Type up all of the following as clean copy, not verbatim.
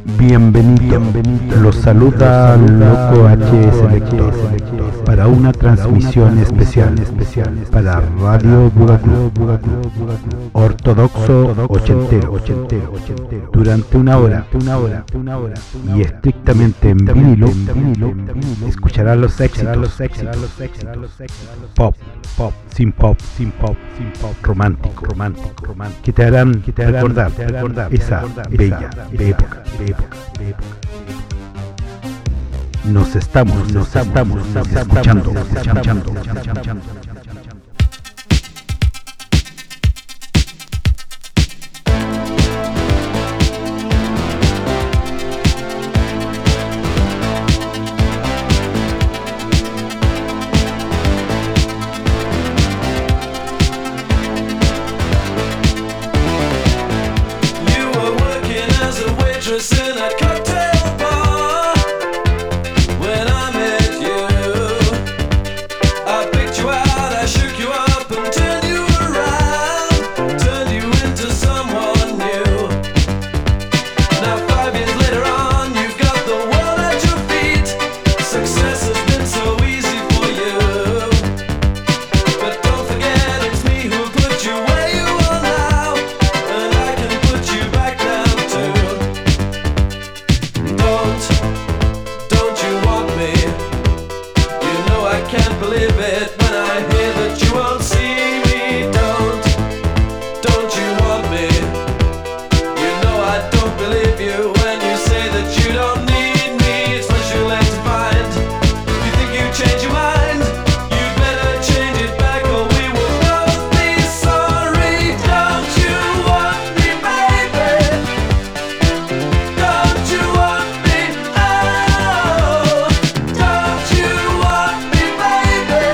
Bienvenido. Los saluda Loco H. Selector para una transmisión especial para Radio Bugaclub Ortodoxo Ochentero durante una hora y estrictamente en vinilo escuchará los éxitos pop, sin pop, romántico, que te harán recordar esa bella época. Nos estamos escuchando. In a cocktail bar when I met you, I picked you out, I shook you up and turned you around, turned you into someone new. Now 5 years later on, you've got the world at your feet. Success has been so easy for you, but don't forget it's me who put you where you are now, and I can put you back down too. Don't you want me? You know I can't believe it when I hear that you won't see me. Don't you want me? You know I don't believe you when you say that you don't need me. It's much too late to find. You think you change your mind? You'd better change it back or we will both be sorry. Don't you want me, baby? Don't you want me? Oh, don't you want me, baby?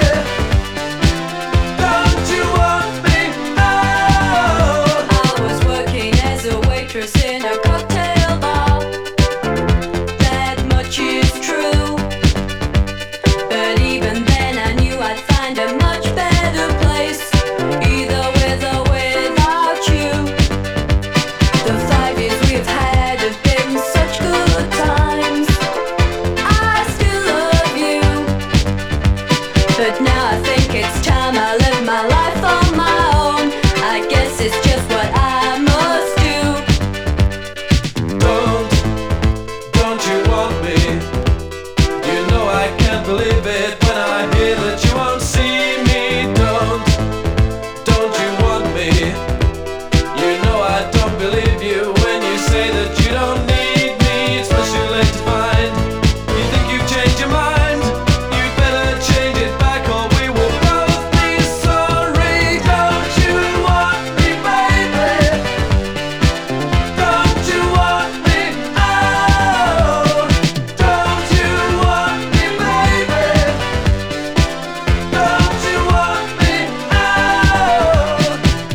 Don't you want me? Oh. I was working as a waitress in a cocktail bar. That much is true. But even then I knew I'd find a much better place, either with or without you. The 5 years we've had have been such good times. I still love you, but now I think it's time I live my life on my own. I guess it's just what I must do. Don't you want me? You know I can't believe it when I hear that you won't see me. Don't you want me? You know I don't believe you when you say that you don't need me. It's much too late to find. You think you've changed your mind? You'd better change it back or we will both be sorry. Don't you want me, baby? Don't you want me? Oh, don't you want me, baby? Don't you want me? Oh.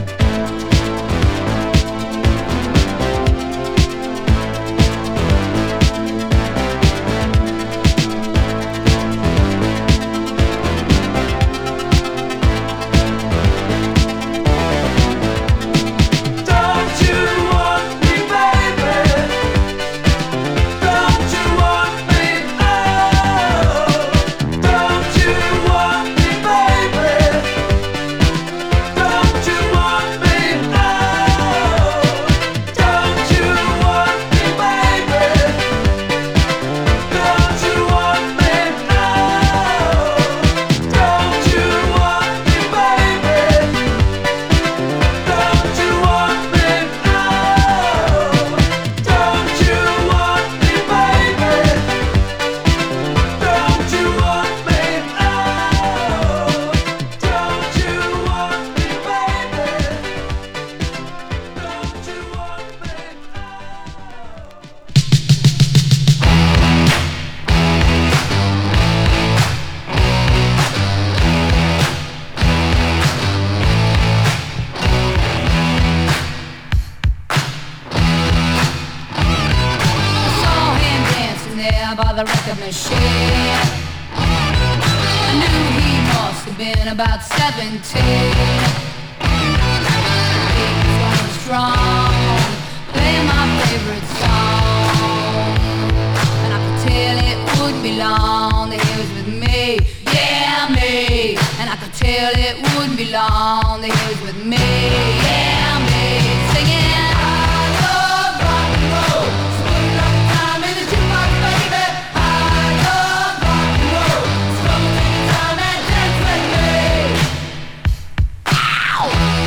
Don't you want me, baby? Don't you want me? Oh, don't you want me, baby? Don't you want me? Oh, don't you want me, baby? Don't you want me? Oh, don't you want me, baby? Don't you want me? Oh, don't you want me, baby? Don't you want me? Oh, don't you want me, baby? Don't you want me? I saw him dancing there by the record machine. I knew he must have been about 17. He was going strong, playing my favorite song. Well, it wouldn't be long that he was with me, yeah, me, singing. I love rock and roll. Spend enough time in the jukebox, baby. I love rock and roll. So take your time and dance with me. Ow!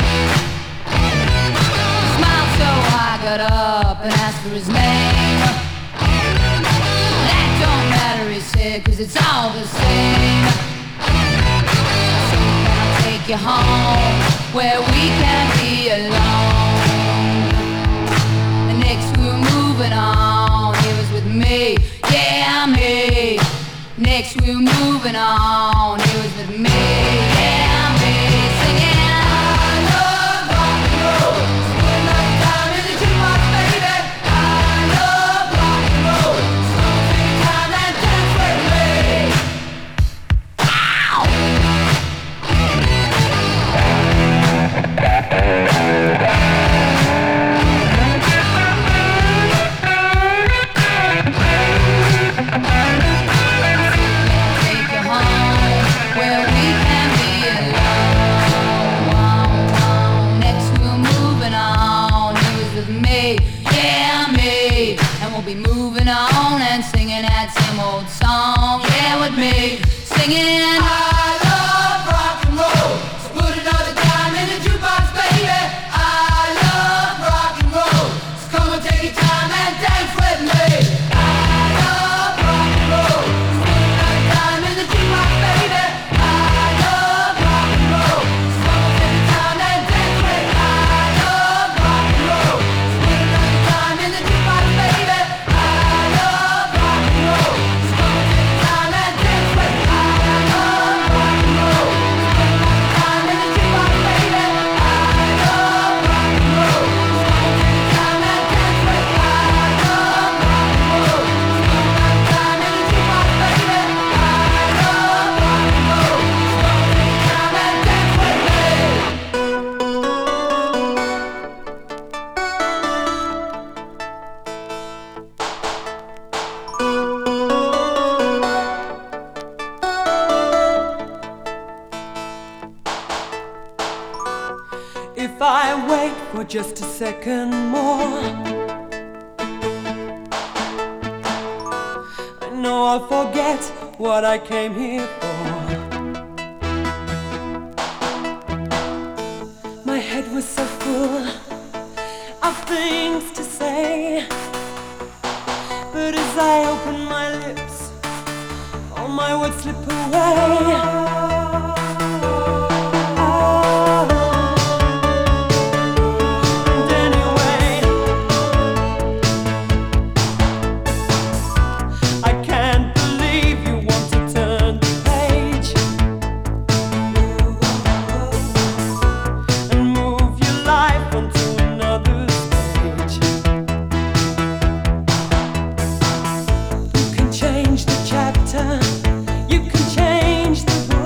Smiled so I got up and asked for his name. That don't matter, he said, 'cause it's all the same. So can I take you home where we can be alone? And next we were moving on, he was with me, yeah, me. Next we were moving on, he was with me, yeah, me, singing. I love rock and roll. Spend enough time in the jukebox, baby. I love rock and roll. So take your time and dance with me. Ow! Take you home where we can be alone. Next we were moving on, he was with me, yeah, me. And we'll be moving on and singing that same old song, yeah, with me, singing. I love rock and roll, so put another dime in the jukebox, baby. I love rock and roll, so come and take your time and dance with me. I love rock and roll, so put another dime in the jukebox, baby. I love rock and roll, so come and take your time and dance with me. I love rock and roll, so put another dime in the jukebox, baby. I love rock and roll, so come and take your time and dance with me. I love rock and roll, so put another dime in the jukebox, baby. I love rock and roll, so come and take your time and dance with me. I love rock and roll, so put another dime in the jukebox, baby. I love rock and roll, so come and take your time and dance with me. If I wait for just a second more, I know I'll forget what I came here for. My head was so full of things to say, but as I open my lips, all my words slip away. And anyway, I can't believe you want to turn the page and move your life onto another stage. You can change the chapter, you can change the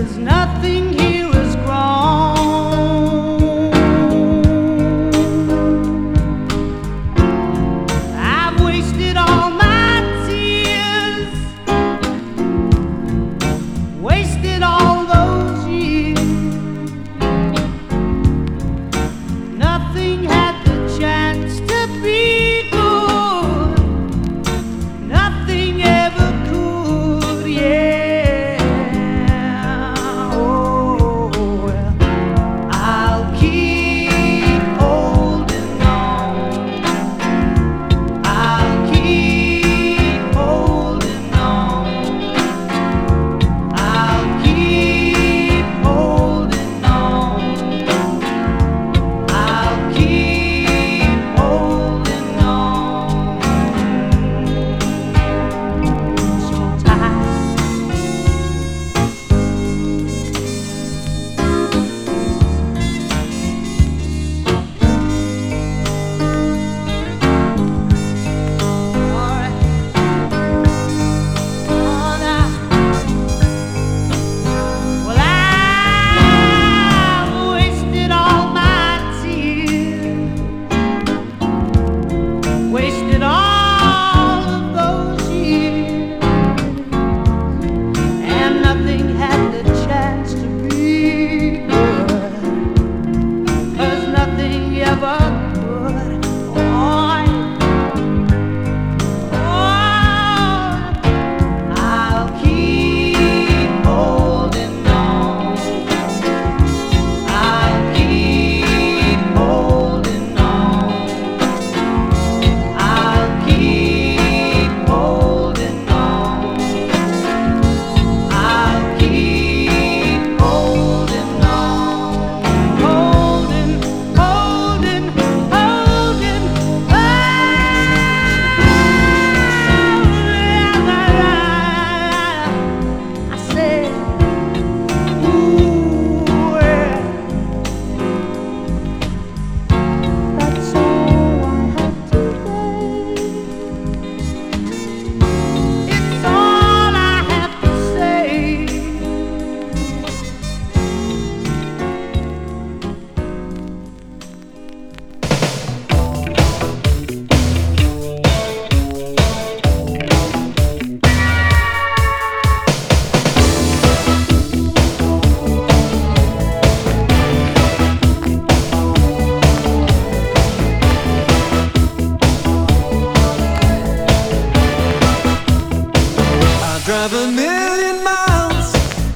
drive a million miles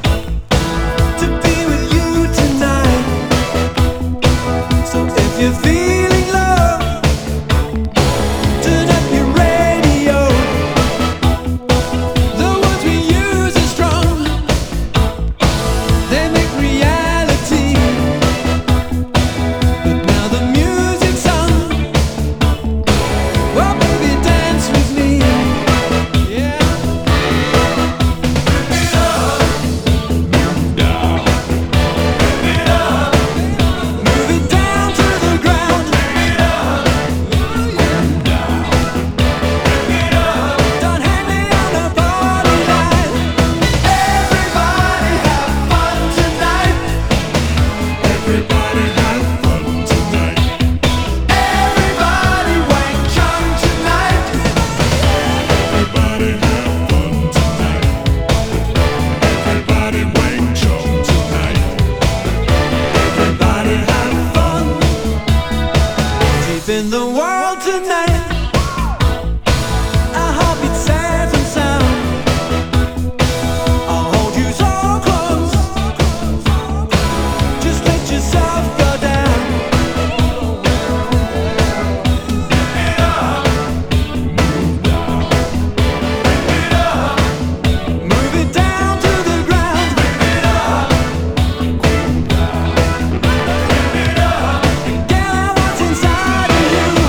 to be with you tonight. So if you're feeling low, turn up your radio. The words we use are strong, they make reality. But now the music's on. Well, baby, dance with me. Yeah. Move it down to the ground. Don't hang me on a party line. Everybody have fun tonight. Everybody have fun tonight. Everybody wank chung tonight. Everybody have fun tonight. Everybody wank chung tonight. Everybody have fun. Deep in the world tonight. Our heartbeat safe and sound. I'll hold you so close. Just let yourself go down. Move it down to the ground. Get out what's inside of you.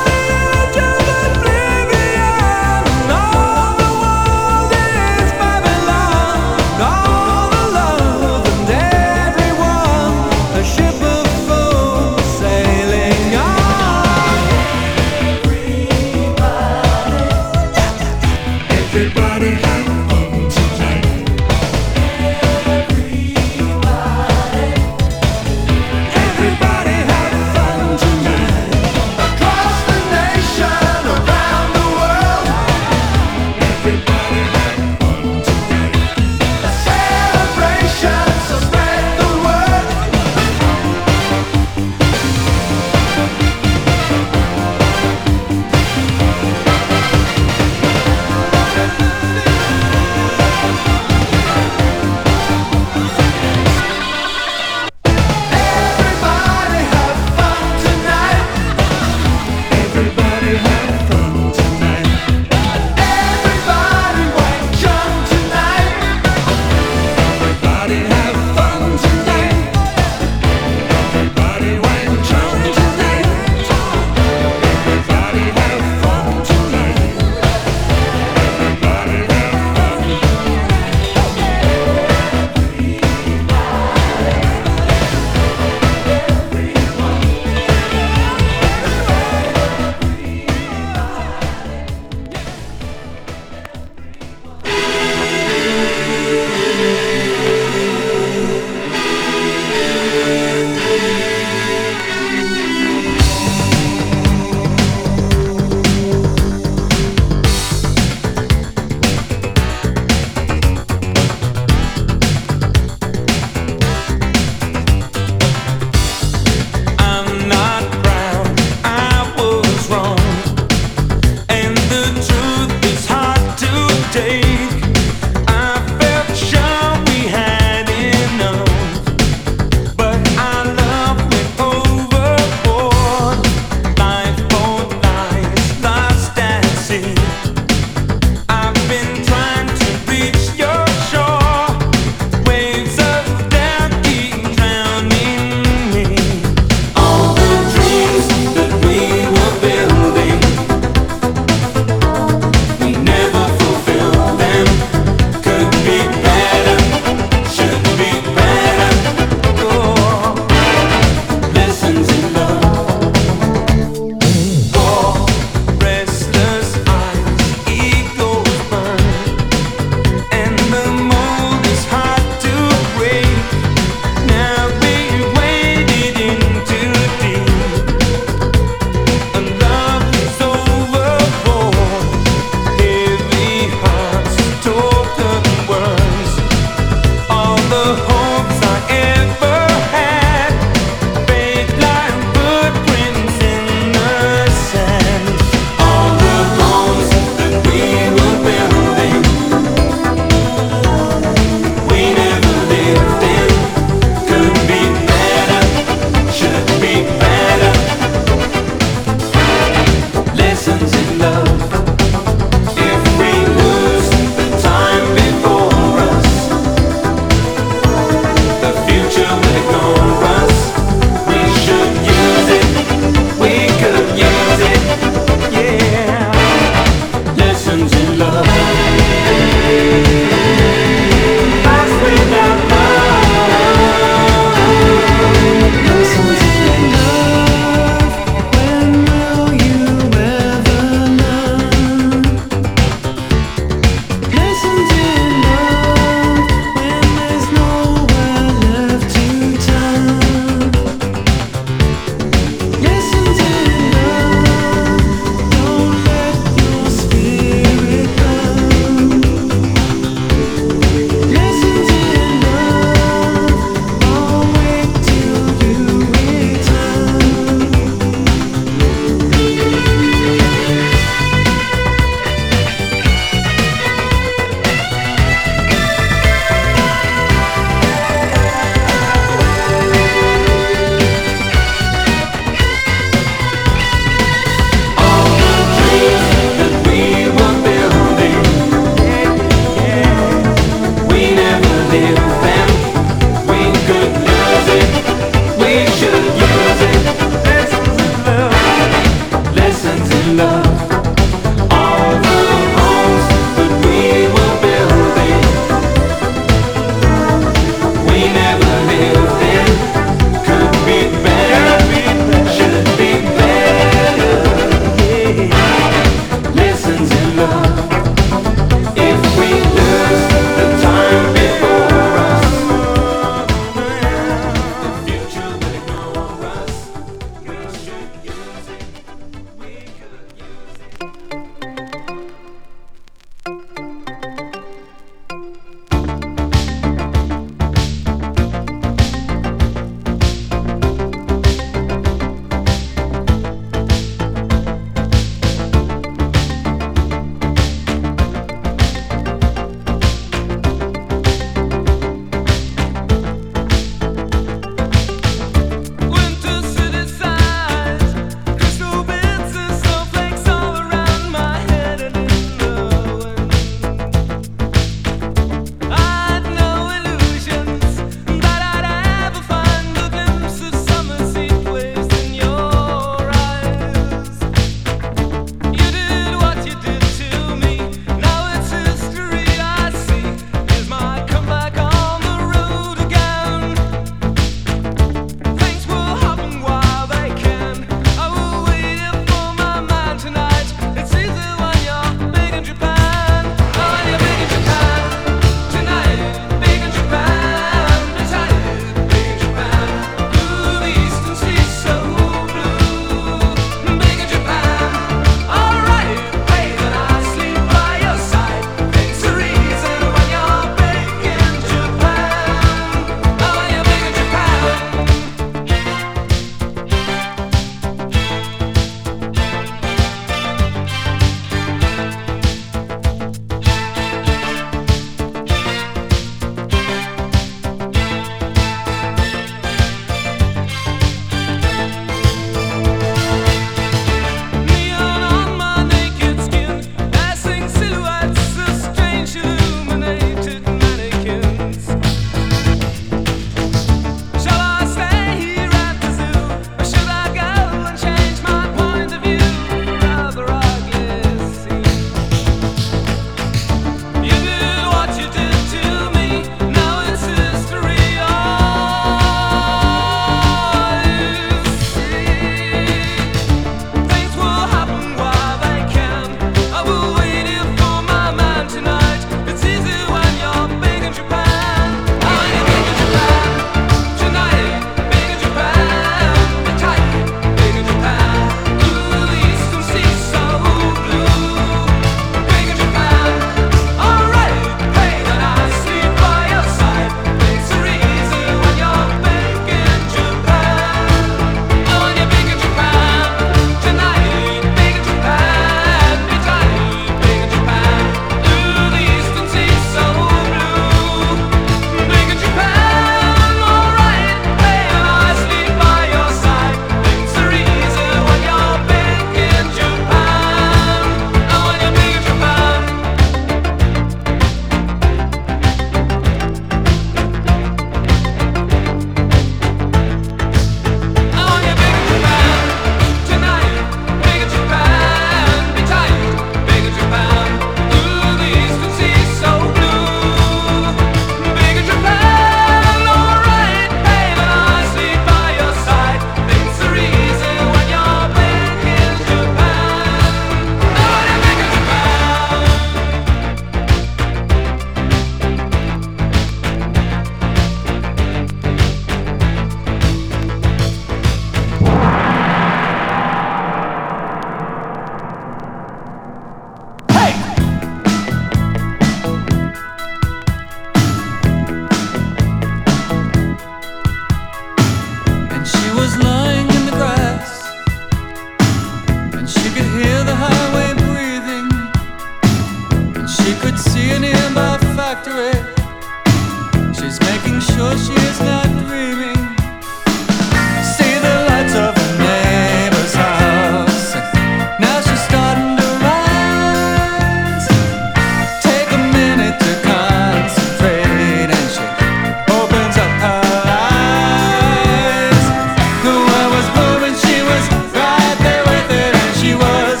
was lying in the grass, and she could hear the highway breathing, and she could see a nearby factory. She's making sure she is not dreaming. See the lights of her neighbor's house, and now she's starting to rise. Take a minute to concentrate, and she opens up her eyes. The world was moving, she was right there with it, and she was.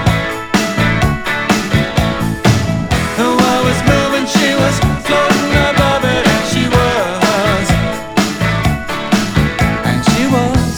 The world was moving, she was floating above it, and she was. And she was.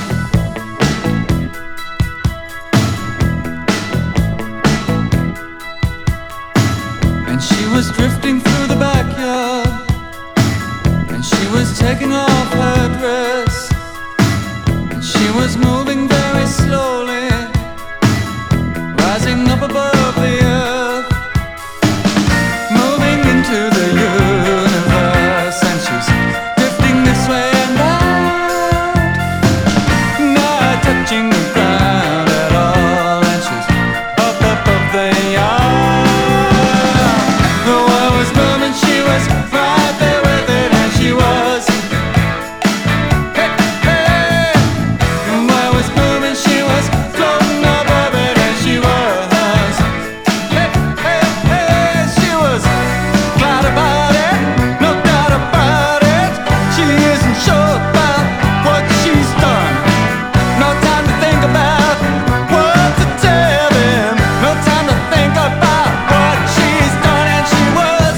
And she was drifting through the backyard, and she was taking off her dress, and she was moving very slowly, rising up above the earth, moving into the universe, and she's drifting this way and out, not touching the ground at all, and she's up above the yard. The world was moving, she was right there with it, and she was. Hey, hey. The world was moving, she was floating above it, and she was. Hey, hey, hey. She was glad about it, no doubt about it. She isn't sure about what she's done. No time to think about what to tell them. No time to think about what she's done, and she was.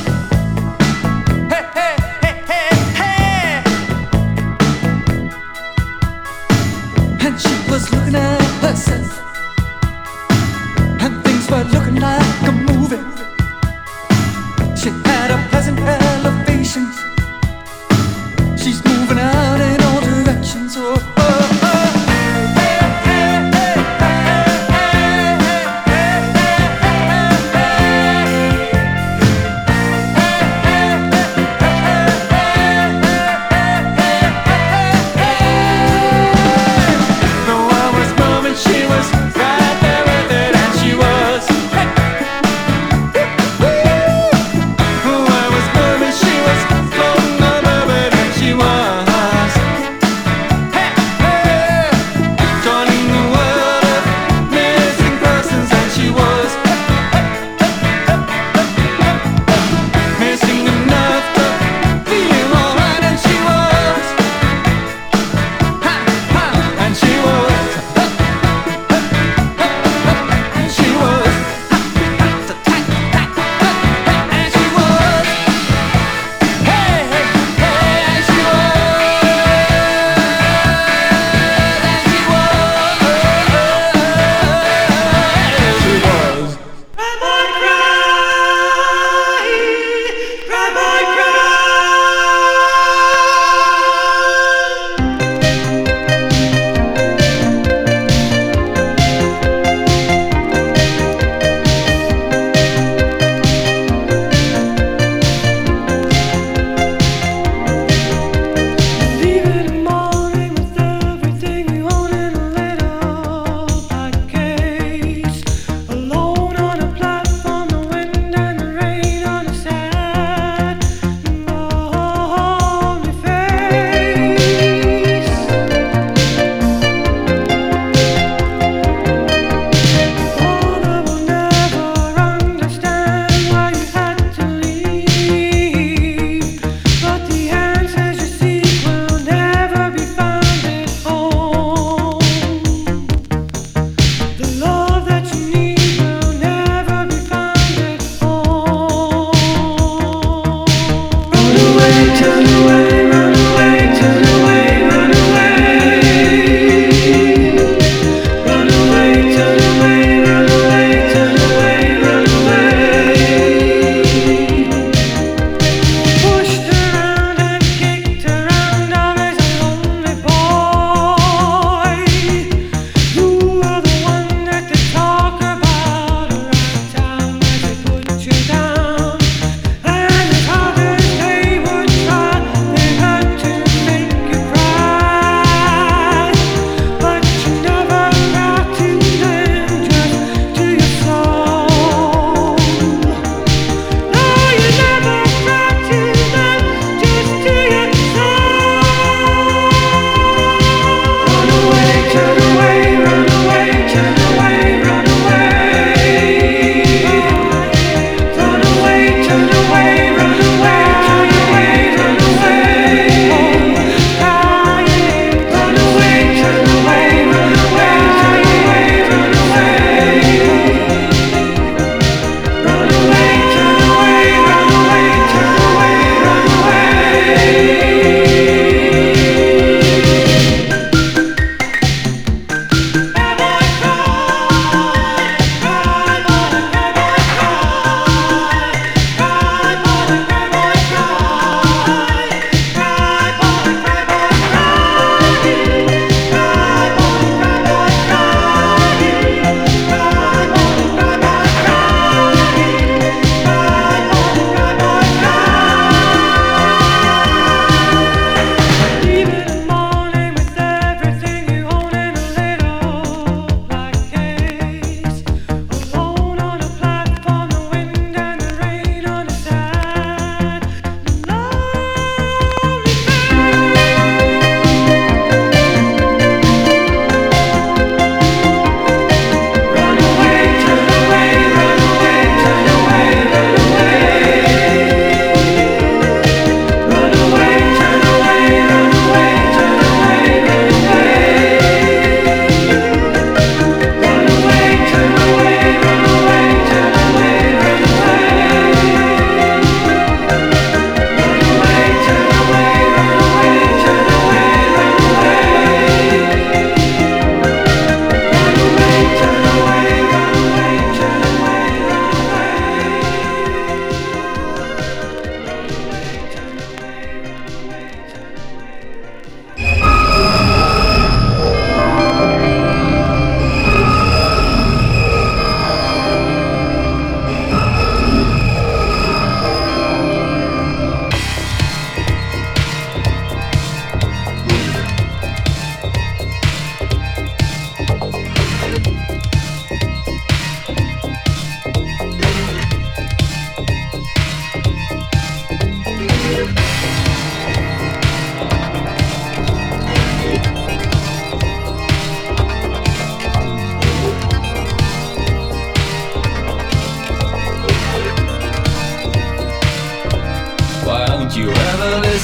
Hey, hey, hey, hey, hey. And she was looking at herself, and things were looking like a movie. She had a pleasant elevation. She's moving out in all directions. Oh, oh, oh. Hey, hey, hey, hey, hey, hey, hey, hey, hey. The world was moving, she was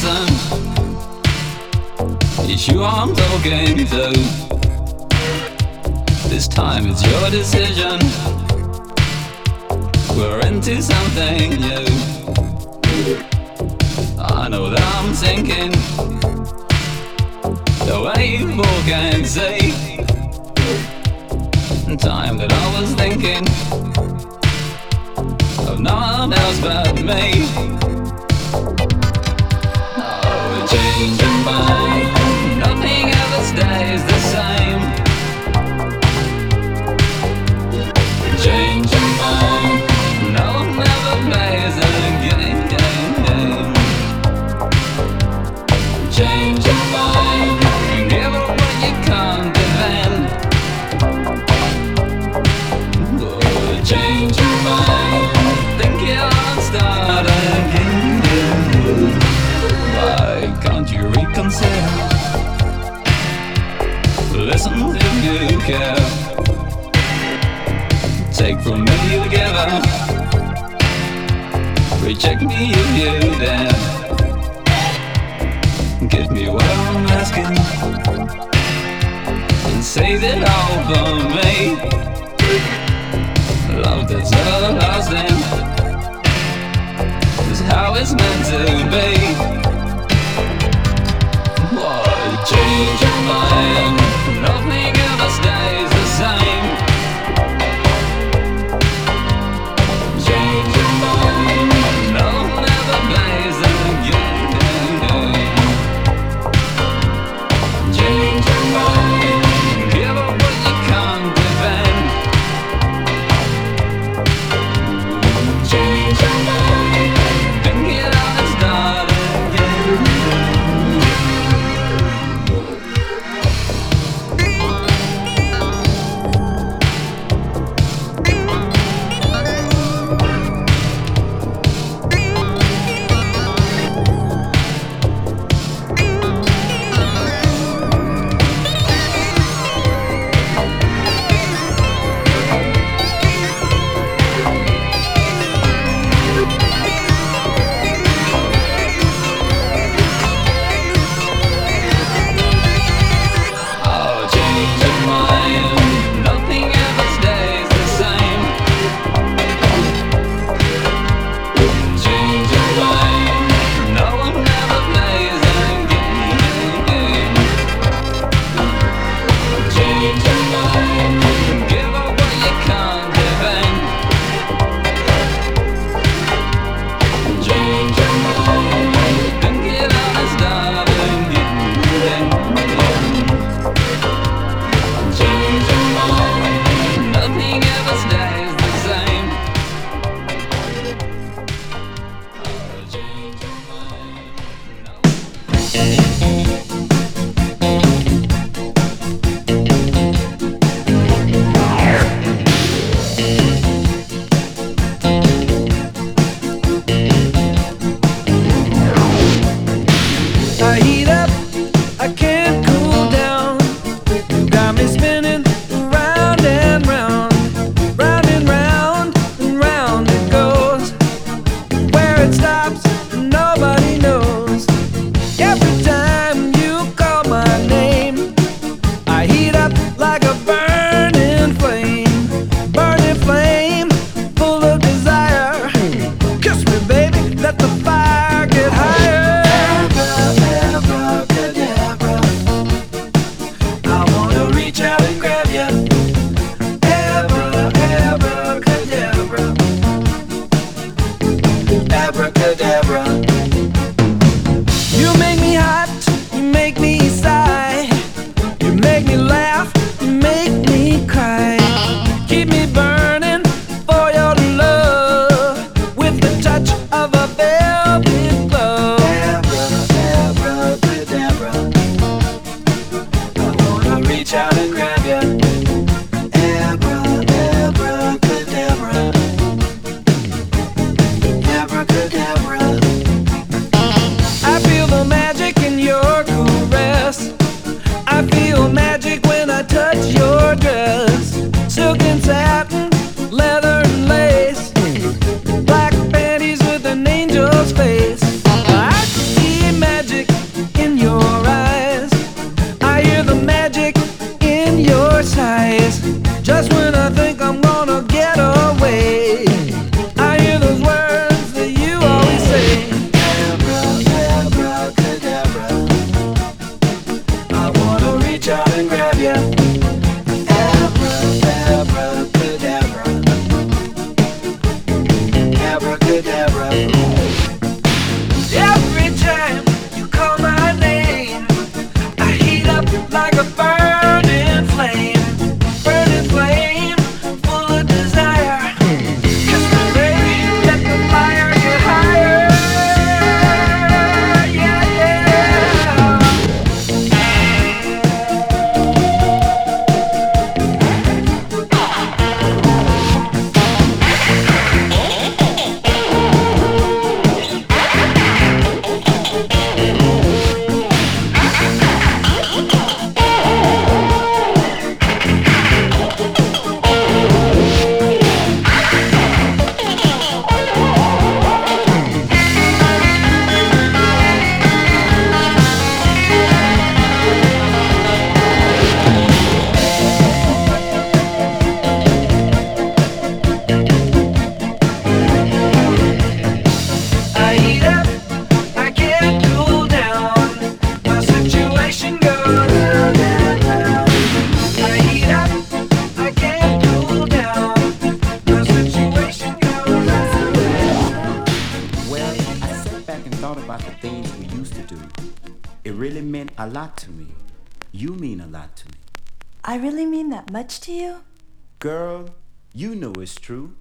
listen. It's you I'm talking to. This time it's your decision. We're into something new. I know that I'm thinking the way you walk and say. Time that I was thinking of no one else but me. Oh, change your mind. Nothing ever stays the same. Change your mind. No one ever plays a game. Change your mind. Give up what you can't defend. Change your mind. Think you'll start again. Why can't you reconsider? Listen if you care. Take from me together. Reject me if you dare. Give me what I'm asking and save it all for me. Love that's everlasting is how it's meant to be. Why change your mind? Nothing ever stays the same. Change your mind. No one ever plays the game. Change your mind. Give up what you can't defend. Change your mind. Think it out and start again. An angel's face. I see magic. lot to me. You mean a lot to me. I really mean that much to you? Girl, you know it's true.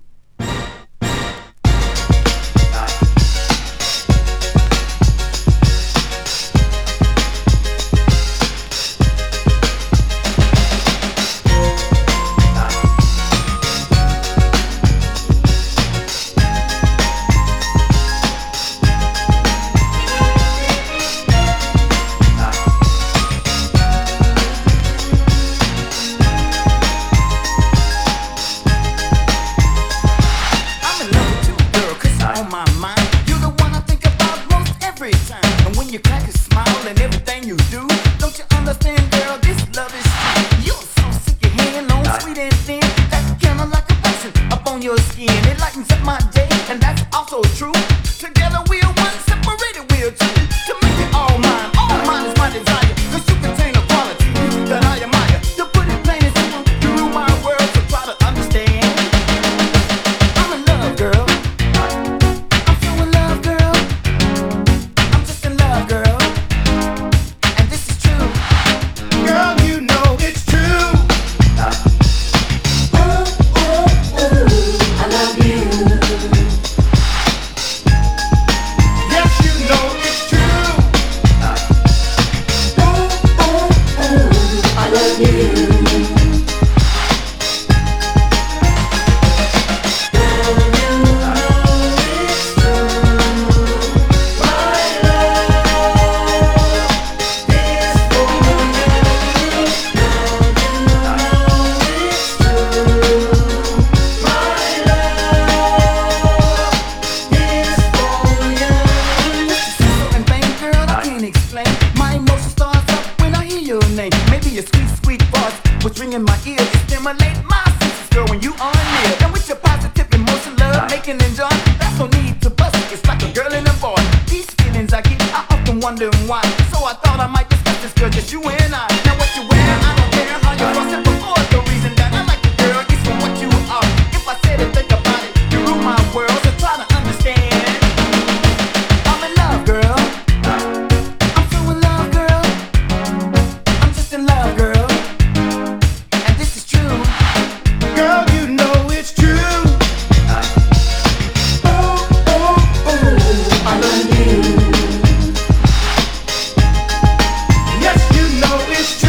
Yes, you know it's true.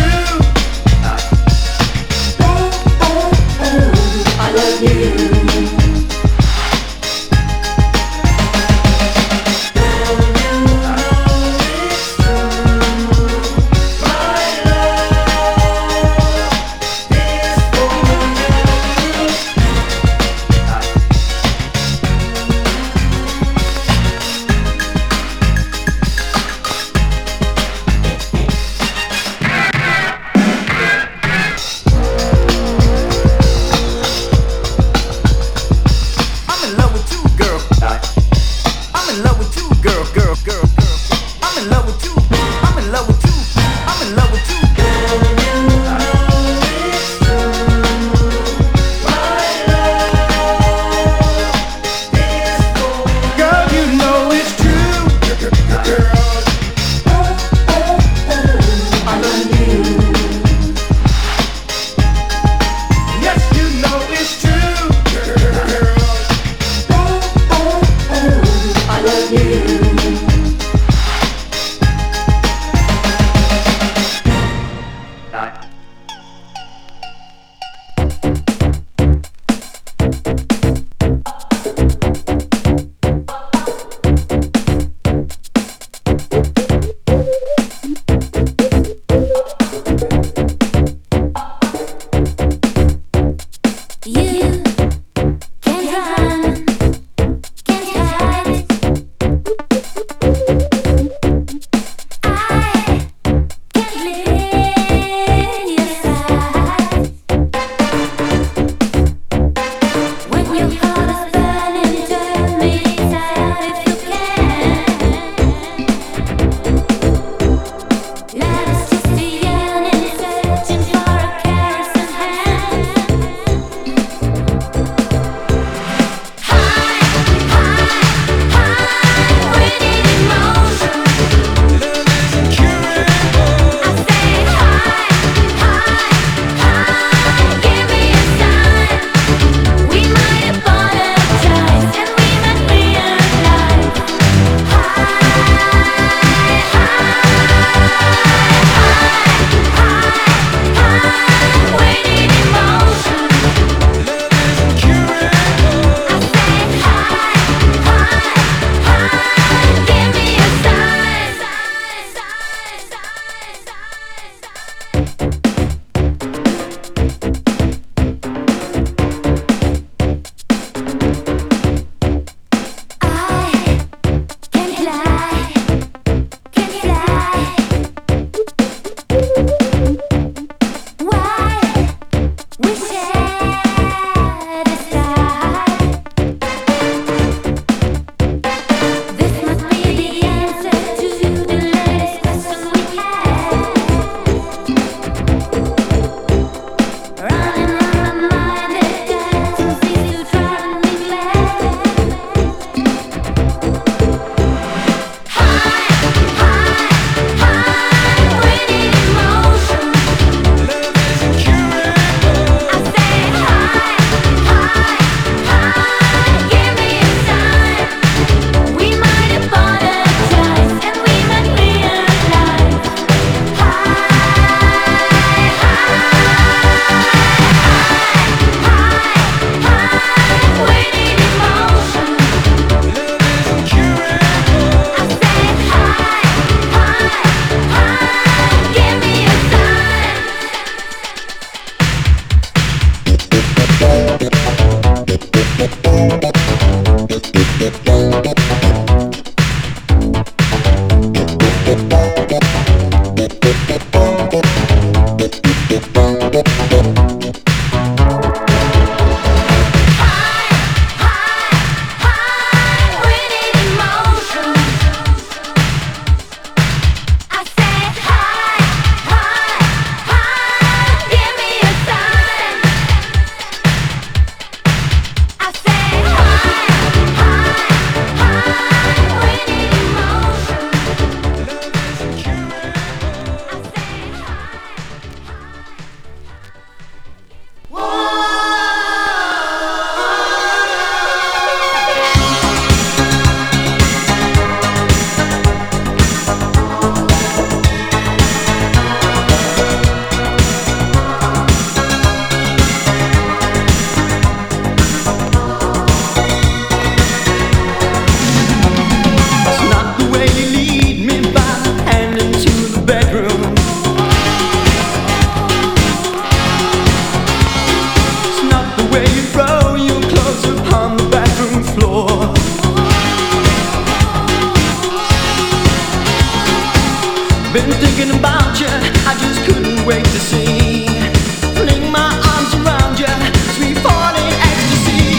Been thinking about you, I just couldn't wait to see. Fling my arms around you, sweet falling ecstasy.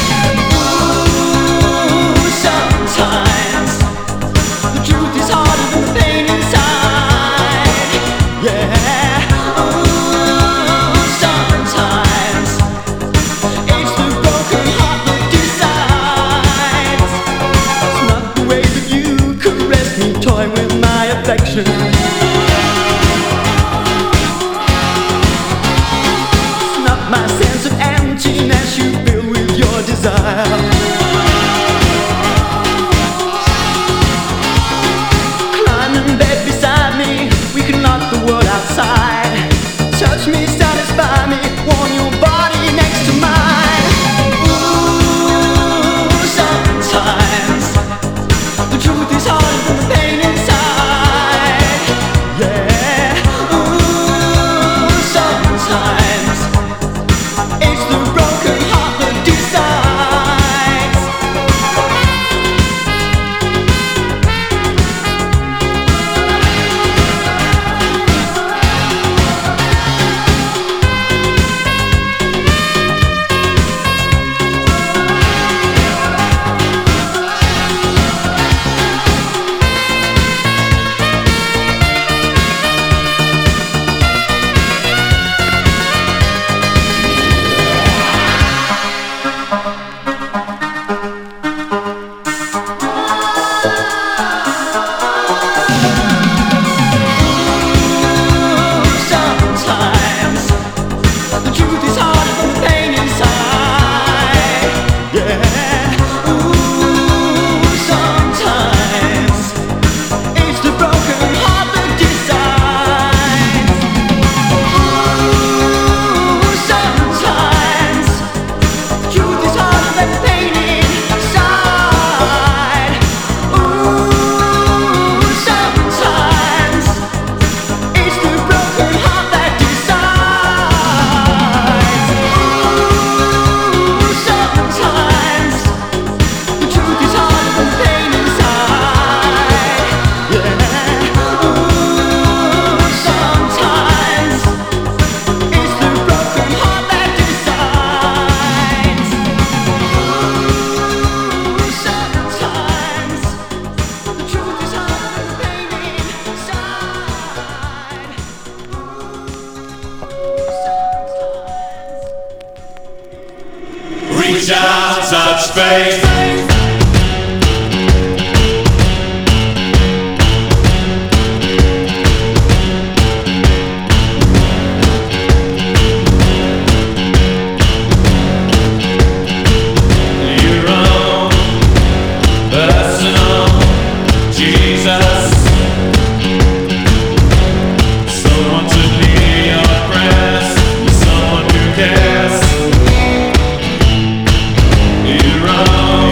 Ooh, sometimes the truth is harder than the pain inside. Yeah. Ooh, sometimes it's the broken heart that decides. It's not the way that you caress me, toy with my affection. My sense of emptiness you fill with your desire. Climb in bed beside me, we can knock the world outside. Touch me, satisfy me, warm your body next to mine. Ooh, sometimes the truth is harder than the pain inside. Yeah. Ooh, sometimes it's the broken heart that decides. Sometimes the truth is harder than the pain inside. Yeah. Ooh, sometimes it's the broken heart that decides. Ooh, sometimes the truth is harder than the pain inside. Ooh, sometimes it's the broken heart that decides. Ooh, sometimes the truth is harder than the pain inside. Yeah. Ooh, sometimes it's the broken heart that decides. Ooh, sometimes the truth is harder than the pain inside. Reach out, touch faith. Your own personal Jesus. Someone to hear your prayers. Someone who cares. Your own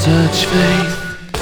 touch faith.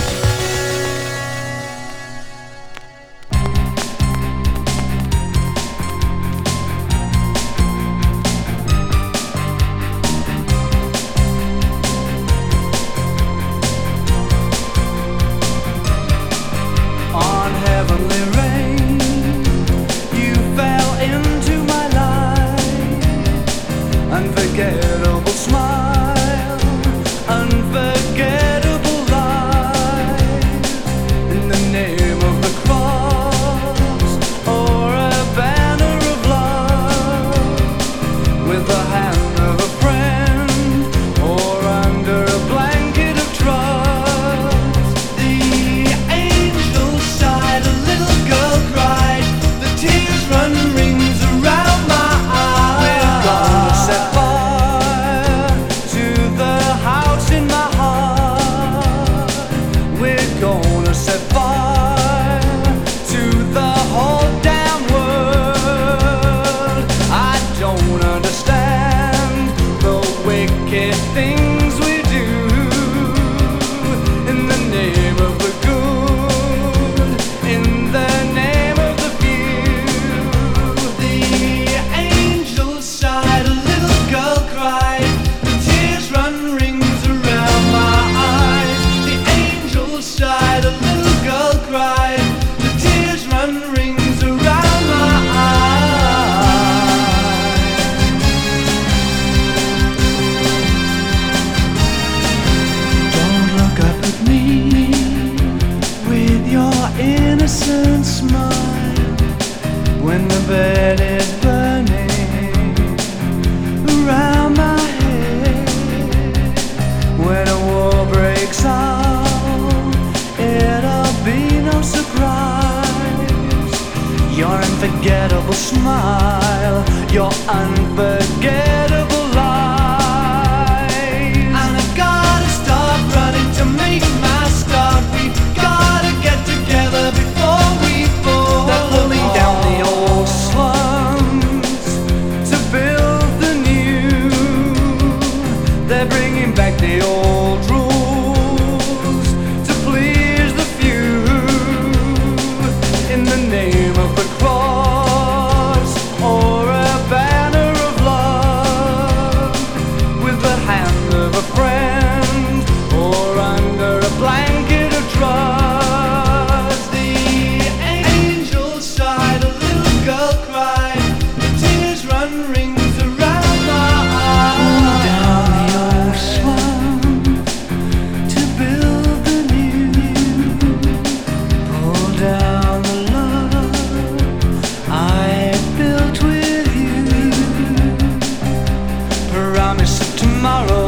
On heavenly rain, you fell into my life. Unforgettable smile, unforgettable life. In the name of the cross, or a banner of love, with the hand of a friend, or under a blanket of trust. The angels sighed, a little girl cried, the tears run rings around my eyes. We're gonna set fire to the house in my heart. We're gonna set fire to the whole damn world. I don't understand the wicked things we do in the name of the good, in the name of the few. The angels sighed, a little girl cried, the tears run rings around my eyes. The angels sighed, a little girl cried, the tears run rings around my eyes. Don't look up at me with your innocent smile when the bed is burning around my head. When a war breaks out, it'll be no surprise. Your unforgettable smile, your unforgettable lies. And I've gotta stop running to make my start. We gotta get together before we fall. They're pulling down the old slums to build the new. They're bringing back the old rules to please the few. In the name of the cross, or a banner of love, with the hand of a friend, or under a blanket of trust. The angels sighed, a little girl cried, the tears run rings around my eyes. Down the old slum to build the new. Pull down the love I built with you. Promise of tomorrow